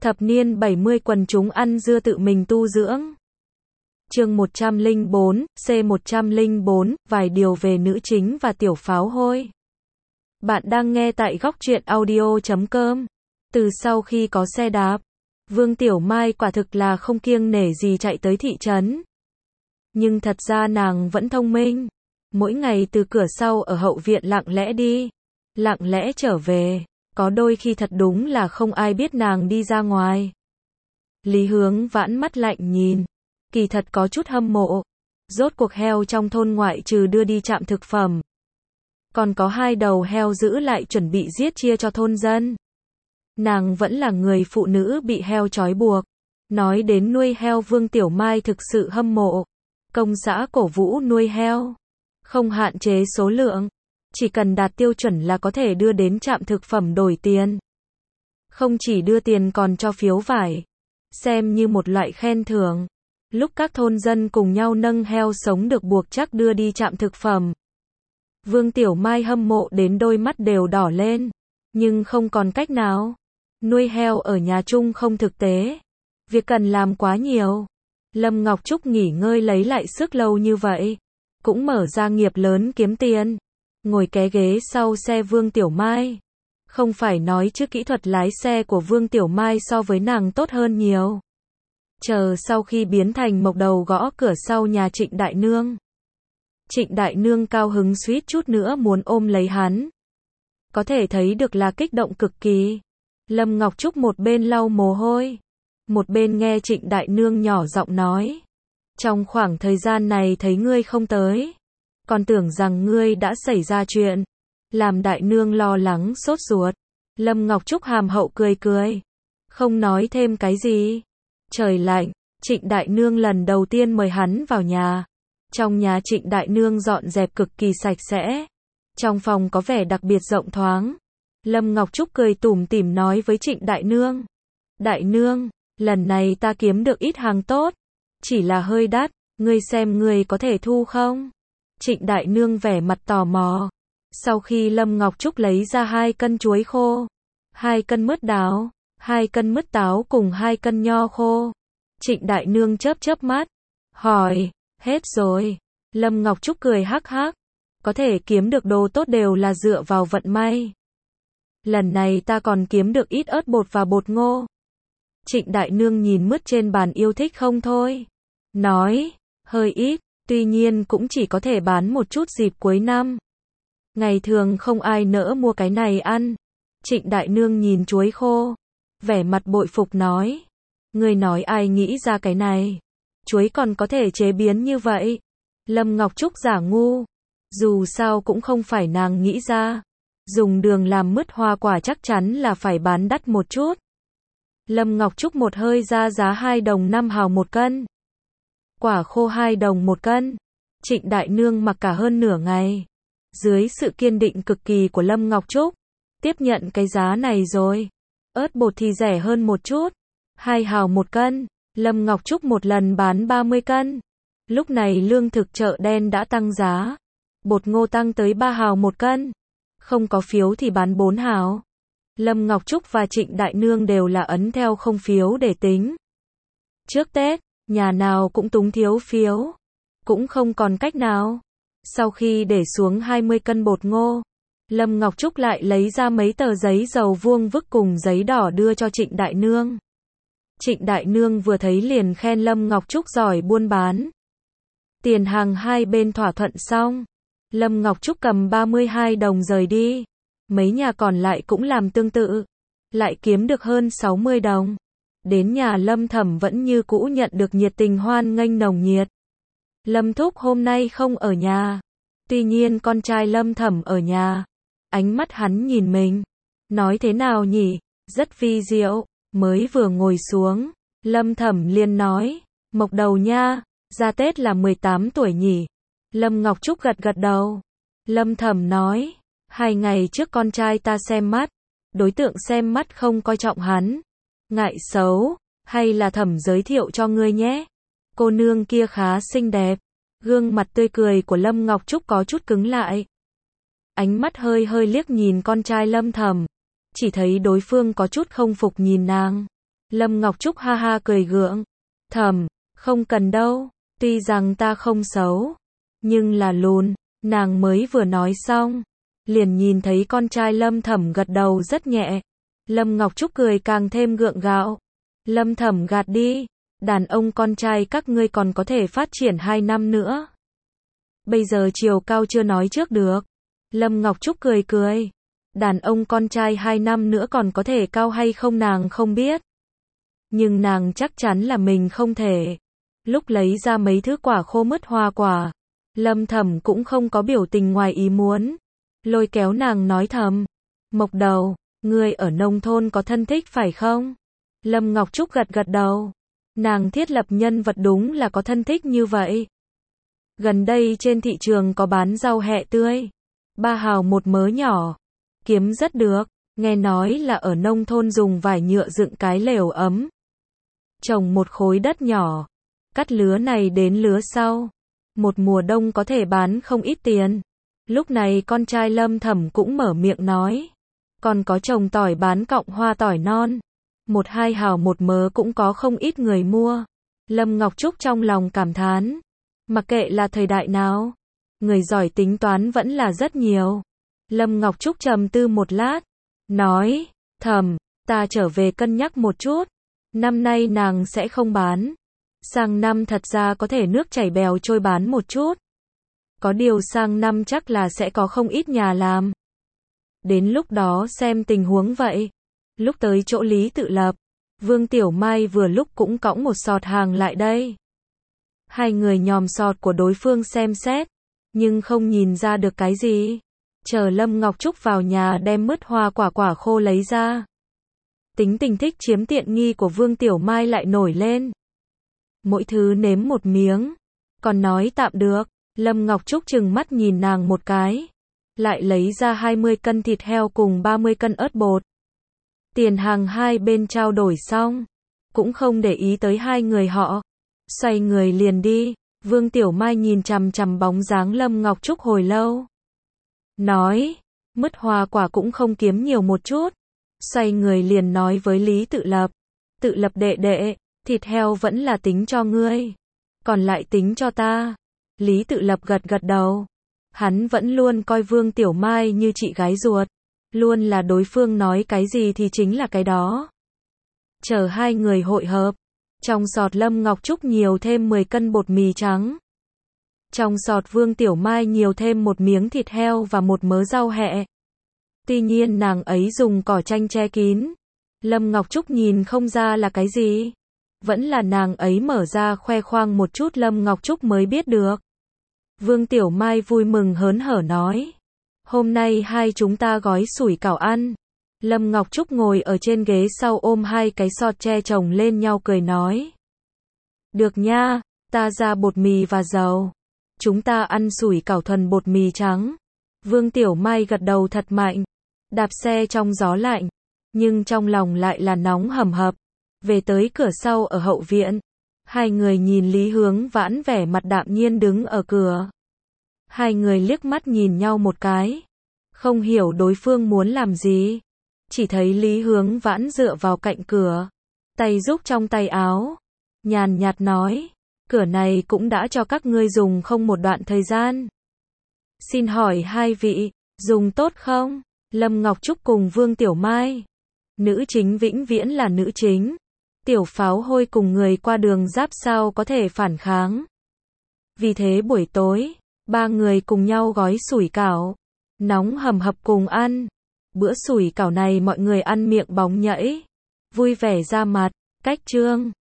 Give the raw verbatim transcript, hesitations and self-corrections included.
Thập niên bảy mươi quần chúng ăn dưa tự mình tu dưỡng. Chương một trăm lẻ bốn, C một trăm lẻ bốn, vài điều về nữ chính và tiểu pháo hôi. Bạn đang nghe tại góc truyện audio chấm com. Từ sau khi có xe đạp, Vương Tiểu Mai quả thực là không kiêng nể gì chạy tới thị trấn. Nhưng thật ra nàng vẫn thông minh. Mỗi ngày từ cửa sau ở hậu viện lặng lẽ đi, lặng lẽ trở về. Có đôi khi thật đúng là không ai biết nàng đi ra ngoài. Lý Hướng Vãn mắt lạnh nhìn, kỳ thật có chút hâm mộ. Rốt cuộc heo trong thôn ngoại trừ đưa đi trạm thực phẩm, còn có hai đầu heo giữ lại chuẩn bị giết chia cho thôn dân. Nàng vẫn là người phụ nữ bị heo trói buộc. Nói đến nuôi heo, Vương Tiểu Mai thực sự hâm mộ. Công xã cổ vũ nuôi heo, không hạn chế số lượng, chỉ cần đạt tiêu chuẩn là có thể đưa đến trạm thực phẩm đổi tiền. Không chỉ đưa tiền còn cho phiếu vải, xem như một loại khen thưởng. Lúc các thôn dân cùng nhau nâng heo sống được buộc chắc đưa đi trạm thực phẩm, Vương Tiểu Mai hâm mộ đến đôi mắt đều đỏ lên. Nhưng không còn cách nào. Nuôi heo ở nhà chung không thực tế. Việc cần làm quá nhiều. Lâm Ngọc Trúc nghỉ ngơi lấy lại sức lâu như vậy, cũng mở ra nghiệp lớn kiếm tiền. Ngồi ké ghế sau xe Vương Tiểu Mai. Không phải nói chứ kỹ thuật lái xe của Vương Tiểu Mai so với nàng tốt hơn nhiều. Chờ sau khi biến thành mộc đầu gõ cửa sau nhà Trịnh Đại Nương. Trịnh Đại Nương cao hứng suýt chút nữa muốn ôm lấy hắn. Có thể thấy được là kích động cực kỳ. Lâm Ngọc Trúc một bên lau mồ hôi, một bên nghe Trịnh Đại Nương nhỏ giọng nói. Trong khoảng thời gian này thấy ngươi không tới, còn tưởng rằng ngươi đã xảy ra chuyện, làm Đại Nương lo lắng sốt ruột. Lâm Ngọc Trúc hàm hậu cười cười, không nói thêm cái gì. Trời lạnh, Trịnh Đại Nương lần đầu tiên mời hắn vào nhà. Trong nhà Trịnh Đại Nương dọn dẹp cực kỳ sạch sẽ. Trong phòng có vẻ đặc biệt rộng thoáng. Lâm Ngọc Trúc cười tủm tỉm nói với Trịnh Đại Nương. Đại Nương, lần này ta kiếm được ít hàng tốt, chỉ là hơi đắt, ngươi xem ngươi có thể thu không? Trịnh Đại Nương vẻ mặt tò mò. Sau khi Lâm Ngọc Trúc lấy ra hai cân chuối khô, hai cân mứt đào, hai cân mứt táo cùng hai cân nho khô, Trịnh Đại Nương chớp chớp mắt, hỏi, hết rồi. Lâm Ngọc Trúc cười hắc hắc, có thể kiếm được đồ tốt đều là dựa vào vận may. Lần này ta còn kiếm được ít ớt bột và bột ngô. Trịnh Đại Nương nhìn mứt trên bàn yêu thích không thôi. Nói, hơi ít, tuy nhiên cũng chỉ có thể bán một chút dịp cuối năm. Ngày thường không ai nỡ mua cái này ăn. Trịnh Đại Nương nhìn chuối khô, vẻ mặt bội phục nói. Ngươi nói ai nghĩ ra cái này? Chuối còn có thể chế biến như vậy. Lâm Ngọc Trúc giả ngu. Dù sao cũng không phải nàng nghĩ ra. Dùng đường làm mứt hoa quả chắc chắn là phải bán đắt một chút. Lâm Ngọc Trúc một hơi ra giá hai đồng năm hào một cân. Quả khô hai đồng một cân. Trịnh Đại Nương mặc cả hơn nửa ngày. Dưới sự kiên định cực kỳ của Lâm Ngọc Trúc, tiếp nhận cái giá này rồi. Ớt bột thì rẻ hơn một chút, hai hào một cân. Lâm Ngọc Trúc một lần bán ba mươi cân. Lúc này lương thực chợ đen đã tăng giá. Bột ngô tăng tới ba hào một cân. Không có phiếu thì bán bốn hào. Lâm Ngọc Trúc và Trịnh Đại Nương đều là ấn theo không phiếu để tính. Trước Tết, nhà nào cũng túng thiếu phiếu. Cũng không còn cách nào. Sau khi để xuống hai mươi cân bột ngô, Lâm Ngọc Trúc lại lấy ra mấy tờ giấy dầu vuông vức cùng giấy đỏ đưa cho Trịnh Đại Nương. Trịnh Đại Nương vừa thấy liền khen Lâm Ngọc Trúc giỏi buôn bán. Tiền hàng hai bên thỏa thuận xong, Lâm Ngọc Trúc cầm ba mươi hai đồng rời đi. Mấy nhà còn lại cũng làm tương tự, lại kiếm được hơn sáu mươi đồng. Đến nhà Lâm Thẩm vẫn như cũ nhận được nhiệt tình hoan nghênh nồng nhiệt. Lâm Thúc hôm nay không ở nhà. Tuy nhiên con trai Lâm Thẩm ở nhà. Ánh mắt hắn nhìn mình. Nói thế nào nhỉ? Rất vi diệu. Mới vừa ngồi xuống, Lâm Thẩm liền nói. Mộc đầu nha, ra Tết là mười tám tuổi nhỉ? Lâm Ngọc Trúc gật gật đầu. Lâm Thẩm nói. Hai ngày trước con trai ta xem mắt. Đối tượng xem mắt không coi trọng hắn. Ngại xấu. Hay là Thẩm giới thiệu cho ngươi nhé? Cô nương kia khá xinh đẹp. Gương mặt tươi cười của Lâm Ngọc Trúc có chút cứng lại. Ánh mắt hơi hơi liếc nhìn con trai Lâm Thẩm. Chỉ thấy đối phương có chút không phục nhìn nàng. Lâm Ngọc Trúc ha ha cười gượng. Thầm, không cần đâu, tuy rằng ta không xấu, nhưng là lùn. Nàng mới vừa nói xong, liền nhìn thấy con trai Lâm Thẩm gật đầu rất nhẹ. Lâm Ngọc Trúc cười càng thêm gượng gạo. Lâm Thẩm gạt đi, đàn ông con trai các ngươi còn có thể phát triển hai năm nữa. Bây giờ chiều cao chưa nói trước được. Lâm Ngọc Trúc cười cười. Đàn ông con trai hai năm nữa còn có thể cao hay không nàng không biết. Nhưng nàng chắc chắn là mình không thể. Lúc lấy ra mấy thứ quả khô mứt hoa quả, Lâm Thẩm cũng không có biểu tình ngoài ý muốn. Lôi kéo nàng nói thầm. Mộc Đầu, ngươi ở nông thôn có thân thích phải không? Lâm Ngọc Trúc gật gật đầu. Nàng thiết lập nhân vật đúng là có thân thích như vậy. Gần đây trên thị trường có bán rau hẹ tươi. Ba hào một mớ nhỏ. Kiếm rất được. Nghe nói là ở nông thôn dùng vải nhựa dựng cái lều ấm. Trồng một khối đất nhỏ. Cắt lứa này đến lứa sau. Một mùa đông có thể bán không ít tiền. Lúc này con trai Lâm Thẩm cũng mở miệng nói. Còn có trồng tỏi bán cọng hoa tỏi non. Một hai hào một mớ cũng có không ít người mua. Lâm Ngọc Trúc trong lòng cảm thán. Mặc kệ là thời đại nào, người giỏi tính toán vẫn là rất nhiều. Lâm Ngọc Trúc trầm tư một lát. Nói, Thẩm, ta trở về cân nhắc một chút. Năm nay nàng sẽ không bán. Sang năm thật ra có thể nước chảy bèo trôi bán một chút. Có điều sang năm chắc là sẽ có không ít nhà làm. Đến lúc đó xem tình huống vậy. Lúc tới chỗ Lý Tự Lập, Vương Tiểu Mai vừa lúc cũng cõng một sọt hàng lại đây. Hai người nhòm sọt của đối phương xem xét, nhưng không nhìn ra được cái gì. Chờ Lâm Ngọc Trúc vào nhà đem mứt hoa quả quả khô lấy ra. Tính tình thích chiếm tiện nghi của Vương Tiểu Mai lại nổi lên. Mỗi thứ nếm một miếng, còn nói tạm được. Lâm Ngọc Trúc trừng mắt nhìn nàng một cái. Lại lấy ra hai mươi cân thịt heo cùng ba mươi cân ớt bột. Tiền hàng hai bên trao đổi xong, cũng không để ý tới hai người họ. Xoay người liền đi. Vương Tiểu Mai nhìn chằm chằm bóng dáng Lâm Ngọc Trúc hồi lâu. Nói, mứt hoa quả cũng không kiếm nhiều một chút. Xoay người liền nói với Lý Tự Lập. Tự Lập đệ đệ, thịt heo vẫn là tính cho ngươi. Còn lại tính cho ta. Lý Tự Lập gật gật đầu. Hắn vẫn luôn coi Vương Tiểu Mai như chị gái ruột. Luôn là đối phương nói cái gì thì chính là cái đó. Chờ hai người hội hợp. Trong sọt Lâm Ngọc Trúc nhiều thêm mười cân bột mì trắng. Trong sọt Vương Tiểu Mai nhiều thêm một miếng thịt heo và một mớ rau hẹ. Tuy nhiên nàng ấy dùng cỏ tranh che kín. Lâm Ngọc Trúc nhìn không ra là cái gì. Vẫn là nàng ấy mở ra khoe khoang một chút Lâm Ngọc Trúc mới biết được. Vương Tiểu Mai vui mừng hớn hở nói. Hôm nay hai chúng ta gói sủi cảo ăn. Lâm Ngọc Trúc ngồi ở trên ghế sau ôm hai cái sọt tre chồng lên nhau cười nói. Được nha, ta ra bột mì và dầu. Chúng ta ăn sủi cảo thuần bột mì trắng. Vương Tiểu Mai gật đầu thật mạnh. Đạp xe trong gió lạnh. Nhưng trong lòng lại là nóng hầm hập. Về tới cửa sau ở hậu viện. Hai người nhìn Lý Hướng Vãn vẻ mặt đạm nhiên đứng ở cửa. Hai người liếc mắt nhìn nhau một cái. Không hiểu đối phương muốn làm gì. Chỉ thấy Lý Hướng Vãn dựa vào cạnh cửa. Tay rúc trong tay áo. Nhàn nhạt nói. Cửa này cũng đã cho các ngươi dùng không một đoạn thời gian. Xin hỏi hai vị, dùng tốt không? Lâm Ngọc Trúc cùng Vương Tiểu Mai. Nữ chính vĩnh viễn là nữ chính. Tiểu pháo hôi cùng người qua đường giáp sao có thể phản kháng. Vì thế buổi tối, ba người cùng nhau gói sủi cảo. Nóng hầm hập cùng ăn. Bữa sủi cảo này mọi người ăn miệng bóng nhảy. Vui vẻ ra mặt. Cách chương